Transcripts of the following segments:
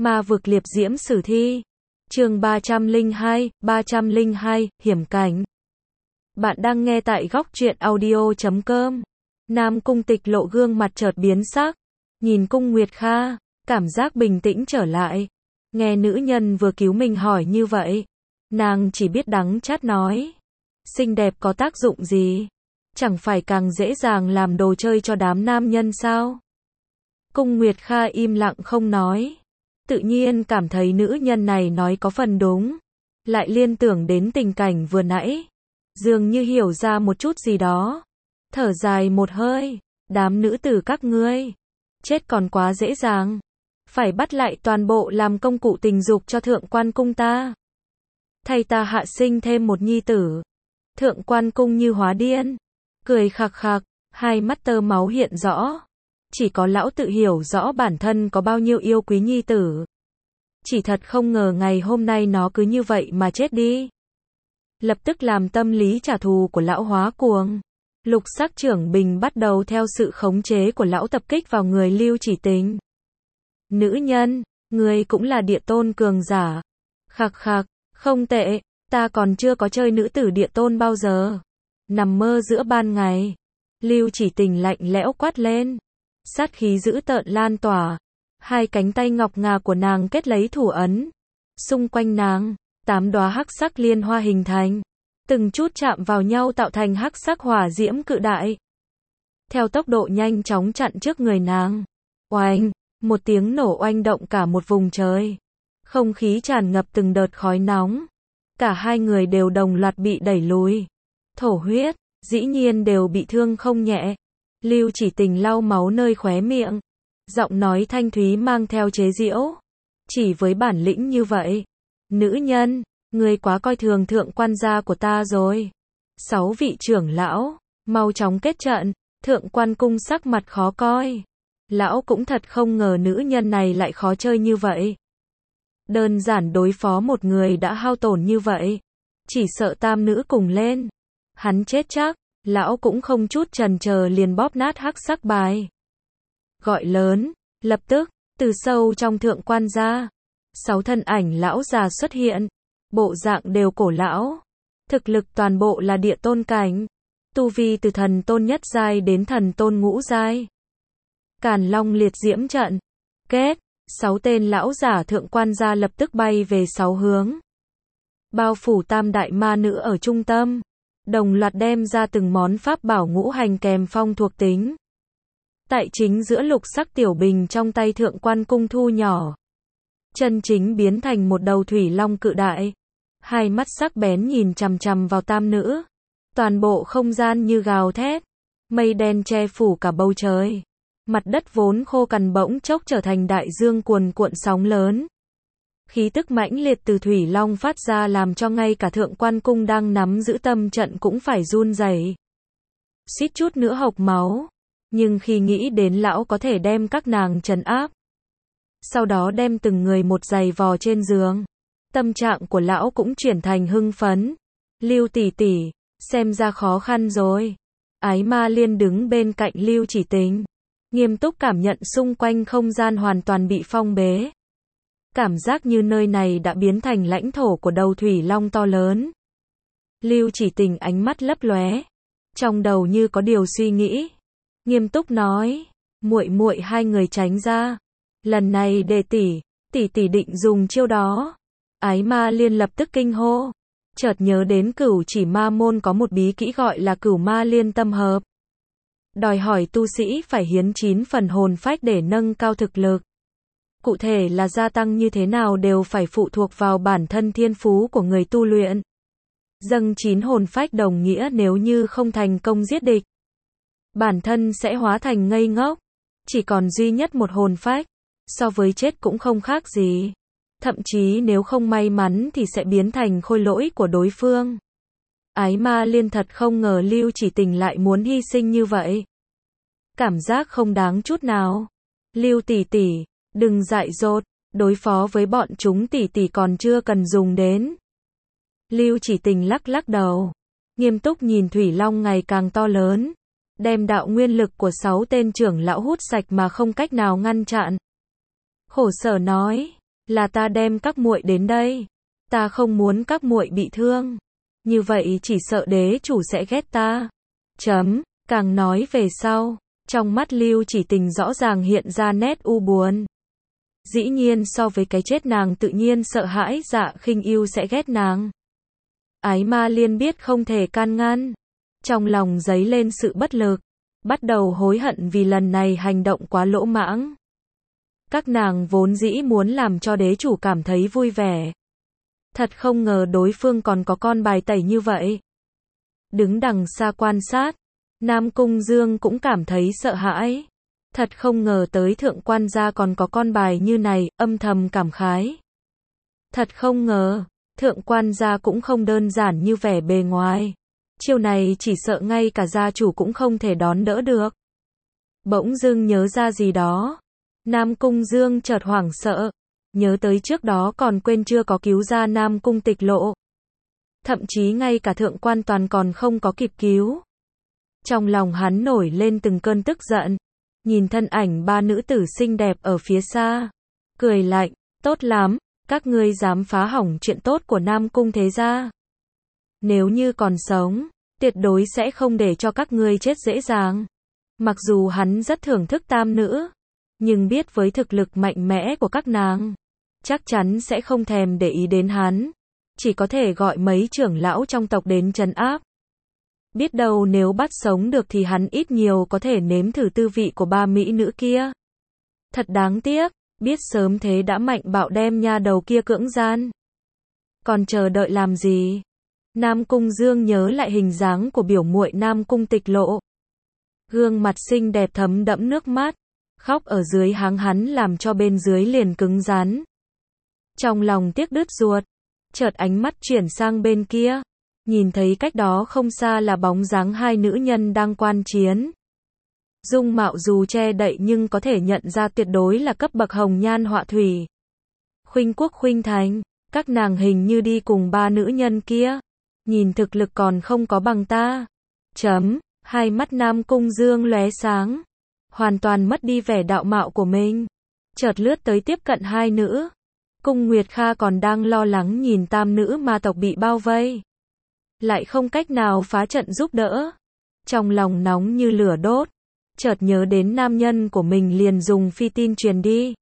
Ma vực liệp diễm sử thi. Chương 302, hiểm cảnh. Bạn đang nghe tại góc truyện audio.com. Nam Cung Tịch lộ gương mặt chợt biến sắc, nhìn Cung Nguyệt Kha, cảm giác bình tĩnh trở lại. Nghe nữ nhân vừa cứu mình hỏi như vậy, nàng chỉ biết đắng chát nói. Xinh đẹp có tác dụng gì? Chẳng phải càng dễ dàng làm đồ chơi cho đám nam nhân sao? Cung Nguyệt Kha im lặng không nói. Tự nhiên cảm thấy nữ nhân này nói có phần đúng. Lại liên tưởng đến tình cảnh vừa nãy. Dường như hiểu ra một chút gì đó. Thở dài một hơi. Đám nữ tử các ngươi. Chết còn quá dễ dàng. Phải bắt lại toàn bộ làm công cụ tình dục cho thượng quan cung ta. Thay ta hạ sinh thêm một nhi tử. Thượng quan cung như hóa điên. Cười khạc khạc. Hai mắt tơ máu hiện rõ. Chỉ có lão tự hiểu rõ bản thân có bao nhiêu yêu quý nhi tử. Chỉ thật không ngờ ngày hôm nay nó cứ như vậy mà chết đi. Lập tức làm tâm lý trả thù của lão hóa cuồng. Lục sắc trưởng bình bắt đầu theo sự khống chế của lão tập kích vào người Lưu Chỉ Tình. Nữ nhân, người cũng là địa tôn cường giả. Khạc khạc, không tệ, ta còn chưa có chơi nữ tử địa tôn bao giờ. Nằm mơ giữa ban ngày. Lưu Chỉ Tình lạnh lẽo quát lên. Sát khí dữ tợn lan tỏa. Hai cánh tay ngọc ngà của nàng kết lấy thủ ấn. Xung quanh nàng, 8 đóa hắc sắc liên hoa hình thành. Từng chút chạm vào nhau tạo thành hắc sắc hỏa diễm cự đại. Theo tốc độ nhanh chóng chặn trước người nàng. Oanh, một tiếng nổ oanh động cả một vùng trời. Không khí tràn ngập từng đợt khói nóng. Cả hai người đều đồng loạt bị đẩy lùi. Thổ huyết, dĩ nhiên đều bị thương không nhẹ. Lưu Chỉ Tình lau máu nơi khóe miệng. Giọng nói thanh thúy mang theo chế giễu. Chỉ với bản lĩnh như vậy. Nữ nhân, ngươi quá coi thường thượng quan gia của ta rồi. 6 vị trưởng lão, mau chóng kết trận. Thượng quan cung sắc mặt khó coi. Lão cũng thật không ngờ nữ nhân này lại khó chơi như vậy. Đơn giản đối phó một người đã hao tổn như vậy. Chỉ sợ tam nữ cùng lên. Hắn chết chắc. Lão cũng không chút chần chờ liền bóp nát hắc sắc bài. Gọi lớn, lập tức, từ sâu trong thượng quan gia. 6 thân ảnh lão già xuất hiện. Bộ dạng đều cổ lão. Thực lực toàn bộ là địa tôn cảnh. Tu vi từ thần tôn nhất giai đến thần tôn ngũ giai. Càn Long liệt diễm trận. Kết, 6 tên lão giả thượng quan gia lập tức bay về 6 hướng. Bao phủ tam đại ma nữ ở trung tâm. Đồng loạt đem ra từng món pháp bảo ngũ hành kèm phong thuộc tính. Tại chính giữa lục sắc tiểu bình trong tay thượng quan cung thu nhỏ. Chân chính biến thành một đầu thủy long cự đại. Hai mắt sắc bén nhìn chằm chằm vào tam nữ. Toàn bộ không gian như gào thét. Mây đen che phủ cả bầu trời. Mặt đất vốn khô cằn bỗng chốc trở thành đại dương cuồn cuộn sóng lớn. Khí tức mãnh liệt từ thủy long phát ra làm cho ngay cả thượng quan cung đang nắm giữ tâm trận cũng phải run rẩy. Suýt chút nữa hộc máu. Nhưng khi nghĩ đến lão có thể đem các nàng trấn áp. Sau đó đem từng người một giày vò trên giường. Tâm trạng của lão cũng chuyển thành hưng phấn. Lưu tỷ tỷ, xem ra khó khăn rồi. Ái Ma Liên đứng bên cạnh Lưu Chỉ Tình. Nghiêm túc cảm nhận xung quanh không gian hoàn toàn bị phong bế. Cảm giác như nơi này đã biến thành lãnh thổ của đầu thủy long to lớn. Lưu Chỉ Tình ánh mắt lấp lóe. Trong đầu như có điều suy nghĩ. Nghiêm túc nói. Muội muội hai người tránh ra. Lần này để tỷ định dùng chiêu đó. Ái Ma Liên lập tức kinh hô. Chợt nhớ đến Cửu Chỉ Ma môn có một bí kỹ gọi là Cửu Ma Liên tâm hợp. Đòi hỏi tu sĩ phải hiến 9 phần hồn phách để nâng cao thực lực. Cụ thể là gia tăng như thế nào đều phải phụ thuộc vào bản thân thiên phú của người tu luyện. Dâng 9 hồn phách đồng nghĩa nếu như không thành công giết địch. Bản thân sẽ hóa thành ngây ngốc. Chỉ còn duy nhất một hồn phách. So với chết cũng không khác gì. Thậm chí nếu không may mắn thì sẽ biến thành khôi lỗi của đối phương. Ái Ma Liên thật không ngờ Lưu Chỉ Tình lại muốn hy sinh như vậy. Cảm giác không đáng chút nào. Lưu tỷ tỷ, đừng dại dột, đối phó với bọn chúng tỷ tỷ còn chưa cần dùng đến. Lưu Chỉ Tình lắc lắc đầu. Nghiêm túc nhìn thủy long ngày càng to lớn. Đem đạo nguyên lực của 6 tên trưởng lão hút sạch mà không cách nào ngăn chặn. Khổ sở nói, là ta đem các muội đến đây. Ta không muốn các muội bị thương. Như vậy chỉ sợ đế chủ sẽ ghét ta. Càng nói về sau, trong mắt Lưu Chỉ Tình rõ ràng hiện ra nét u buồn. Dĩ nhiên so với cái chết nàng tự nhiên sợ hãi Dạ Khinh Ưu sẽ ghét nàng. Ái Ma Liên biết không thể can ngăn. Trong lòng dấy lên sự bất lực. Bắt đầu hối hận vì lần này hành động quá lỗ mãng. Các nàng vốn dĩ muốn làm cho đế chủ cảm thấy vui vẻ. Thật không ngờ đối phương còn có con bài tẩy như vậy. Đứng đằng xa quan sát, Nam Cung Dương cũng cảm thấy sợ hãi. Thật không ngờ tới thượng quan gia còn có con bài như này, âm thầm cảm khái. Thật không ngờ, thượng quan gia cũng không đơn giản như vẻ bề ngoài. Chiêu này chỉ sợ ngay cả gia chủ cũng không thể đón đỡ được. Bỗng dưng nhớ ra gì đó. Nam Cung Dương chợt hoảng sợ. Nhớ tới trước đó còn quên chưa có cứu ra Nam Cung Tịch Lộ. Thậm chí ngay cả thượng quan toàn còn không có kịp cứu. Trong lòng hắn nổi lên từng cơn tức giận. Nhìn thân ảnh ba nữ tử xinh đẹp ở phía xa. Cười lạnh, tốt lắm, các ngươi dám phá hỏng chuyện tốt của Nam Cung thế gia. Nếu như còn sống, tuyệt đối sẽ không để cho các ngươi chết dễ dàng. Mặc dù hắn rất thưởng thức tam nữ, nhưng biết với thực lực mạnh mẽ của các nàng, chắc chắn sẽ không thèm để ý đến hắn. Chỉ có thể gọi mấy trưởng lão trong tộc đến trấn áp. Biết đâu nếu bắt sống được thì hắn ít nhiều có thể nếm thử tư vị của ba mỹ nữ kia. Thật đáng tiếc, biết sớm thế đã mạnh bạo đem nha đầu kia cưỡng gian. Còn chờ đợi làm gì? Nam Cung Dương nhớ lại hình dáng của biểu muội Nam Cung Tịch Lộ. Gương mặt xinh đẹp thấm đẫm nước mắt, khóc ở dưới háng hắn làm cho bên dưới liền cứng rắn. Trong lòng tiếc đứt ruột, chợt ánh mắt chuyển sang bên kia, nhìn thấy cách đó không xa là bóng dáng hai nữ nhân đang quan chiến. Dung mạo dù che đậy nhưng có thể nhận ra tuyệt đối là cấp bậc hồng nhan họa thủy. Khuynh Quốc Khuynh Thành, các nàng hình như đi cùng ba nữ nhân kia. Nhìn thực lực còn không có bằng ta. Hai mắt Nam Cung Dương lóe sáng. Hoàn toàn mất đi vẻ đạo mạo của mình. Chợt lướt tới tiếp cận hai nữ. Cung Nguyệt Kha còn đang lo lắng nhìn tam nữ ma tộc bị bao vây. Lại không cách nào phá trận giúp đỡ. Trong lòng nóng như lửa đốt. Chợt nhớ đến nam nhân của mình liền dùng phi tin truyền đi.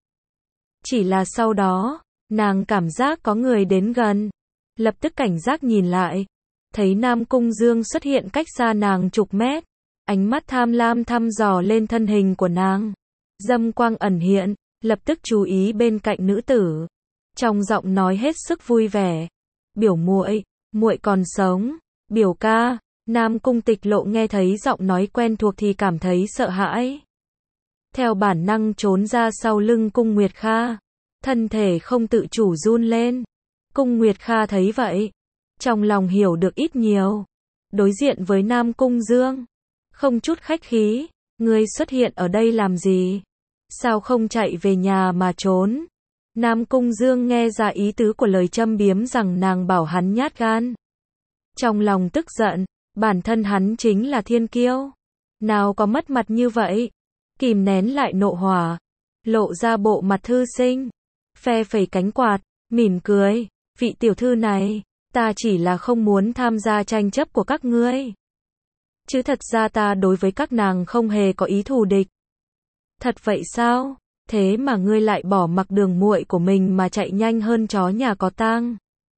Chỉ là sau đó, nàng cảm giác có người đến gần. Lập tức cảnh giác nhìn lại. Thấy Nam Cung Dương xuất hiện cách xa nàng chục mét. Ánh mắt tham lam thăm dò lên thân hình của nàng. Dâm quang ẩn hiện, lập tức chú ý bên cạnh nữ tử. Trong giọng nói hết sức vui vẻ. Biểu muội, muội còn sống. Biểu ca. Nam Cung Tịch Lộ nghe thấy giọng nói quen thuộc thì cảm thấy sợ hãi. Theo bản năng trốn ra sau lưng Cung Nguyệt Kha. Thân thể không tự chủ run lên. Cung Nguyệt Kha thấy vậy. Trong lòng hiểu được ít nhiều. Đối diện với Nam Cung Dương. Không chút khách khí. Ngươi xuất hiện ở đây làm gì? Sao không chạy về nhà mà trốn? Nam Cung Dương nghe ra ý tứ của lời châm biếm rằng nàng bảo hắn nhát gan. Trong lòng tức giận. Bản thân hắn chính là thiên kiêu. Nào có mất mặt như vậy? Kìm nén lại nộ hỏa. Lộ ra bộ mặt thư sinh. Phe phẩy cánh quạt. Mỉm cười. Vị tiểu thư này. Ta chỉ là không muốn tham gia tranh chấp của các ngươi. Chứ thật ra ta đối với các nàng không hề có ý thù địch. Thật vậy sao? Thế mà ngươi lại bỏ mặc đường muội của mình mà chạy nhanh hơn chó nhà có tang.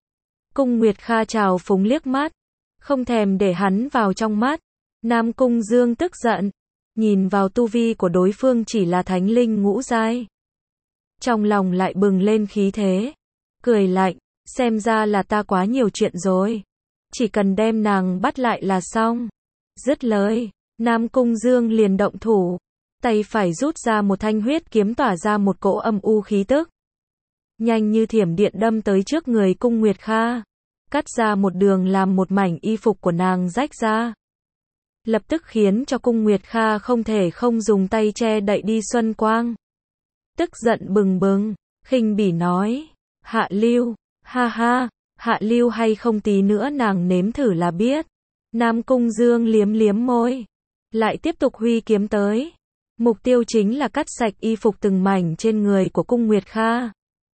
Cung Nguyệt Kha trào phúng liếc mắt. Không thèm để hắn vào trong mắt. Nam Cung Dương tức giận. Nhìn vào tu vi của đối phương chỉ là thánh linh ngũ giai. Trong lòng lại bừng lên khí thế. Cười lạnh. Xem ra là ta quá nhiều chuyện rồi. Chỉ cần đem nàng bắt lại là xong. Dứt lời, Nam Cung Dương liền động thủ. Tay phải rút ra một thanh huyết kiếm tỏa ra một cỗ âm u khí tức. Nhanh như thiểm điện đâm tới trước người Cung Nguyệt Kha. Cắt ra một đường làm một mảnh y phục của nàng rách ra. Lập tức khiến cho Cung Nguyệt Kha không thể không dùng tay che đậy đi xuân quang. Tức giận bừng bừng, khinh bỉ nói. Hạ lưu. Ha ha, hạ lưu hay không tí nữa nàng nếm thử là biết. Nam Cung Dương liếm liếm môi. Lại tiếp tục huy kiếm tới. Mục tiêu chính là cắt sạch y phục từng mảnh trên người của Cung Nguyệt Kha.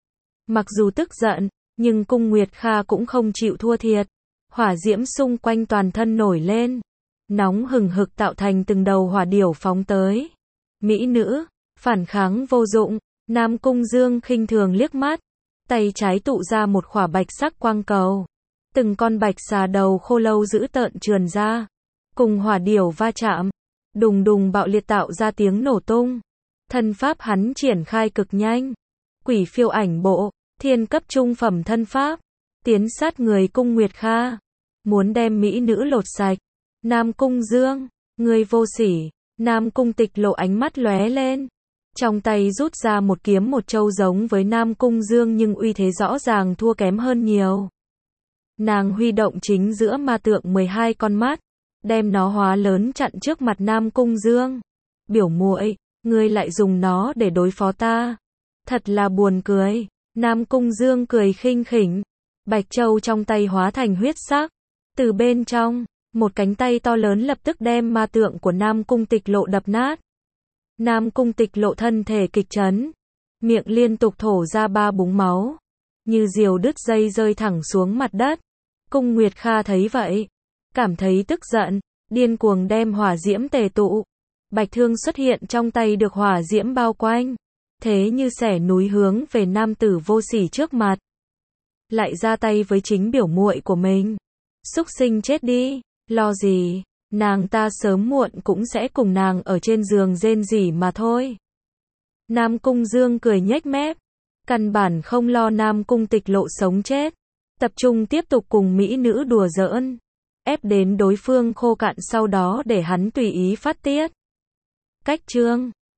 Mặc dù tức giận, nhưng Cung Nguyệt Kha cũng không chịu thua thiệt. Hỏa diễm xung quanh toàn thân nổi lên, nóng hừng hực tạo thành từng đầu hỏa điểu phóng tới. Mỹ nữ, phản kháng vô dụng, Nam Cung Dương khinh thường liếc mắt, tay trái tụ ra một khỏa bạch sắc quang cầu. Từng con bạch xà đầu khô lâu dữ tợn trườn ra, cùng hỏa điểu va chạm, đùng đùng bạo liệt tạo ra tiếng nổ tung. Thân pháp hắn triển khai cực nhanh, Quỷ Phiêu Ảnh Bộ, thiên cấp trung phẩm thân pháp, tiến sát người Cung Nguyệt Kha, muốn đem mỹ nữ lột sạch. Nam Cung Dương, ngươi vô sỉ. Nam Cung Tịch Lộ ánh mắt lóe lên, trong tay rút ra một kiếm một châu giống với Nam Cung Dương nhưng uy thế rõ ràng thua kém hơn nhiều. Nàng huy động chính giữa ma tượng 12 con mắt, đem nó hóa lớn chặn trước mặt Nam Cung Dương. Biểu muội, ngươi lại dùng nó để đối phó ta. Thật là buồn cười. Nam Cung Dương cười khinh khỉnh, bạch châu trong tay hóa thành huyết sắc. Từ bên trong, một cánh tay to lớn lập tức đem ma tượng của Nam Cung Tịch Lộ đập nát. Nam Cung Tịch Lộ thân thể kịch chấn, miệng liên tục thổ ra 3 búng máu, như diều đứt dây rơi thẳng xuống mặt đất. Cung Nguyệt Kha thấy vậy, cảm thấy tức giận, điên cuồng đem hỏa diễm tề tụ. Bạch thương xuất hiện trong tay được hỏa diễm bao quanh, thế như xẻ núi hướng về nam tử vô sỉ trước mặt. Lại ra tay với chính biểu muội của mình. Xúc sinh chết đi, lo gì, nàng ta sớm muộn cũng sẽ cùng nàng ở trên giường rên rỉ mà thôi. Nam Cung Dương cười nhếch mép, căn bản không lo Nam Cung Tịch Lộ sống chết, tập trung tiếp tục cùng mỹ nữ đùa giỡn, ép đến đối phương khô cạn sau đó để hắn tùy ý phát tiết. Cách chương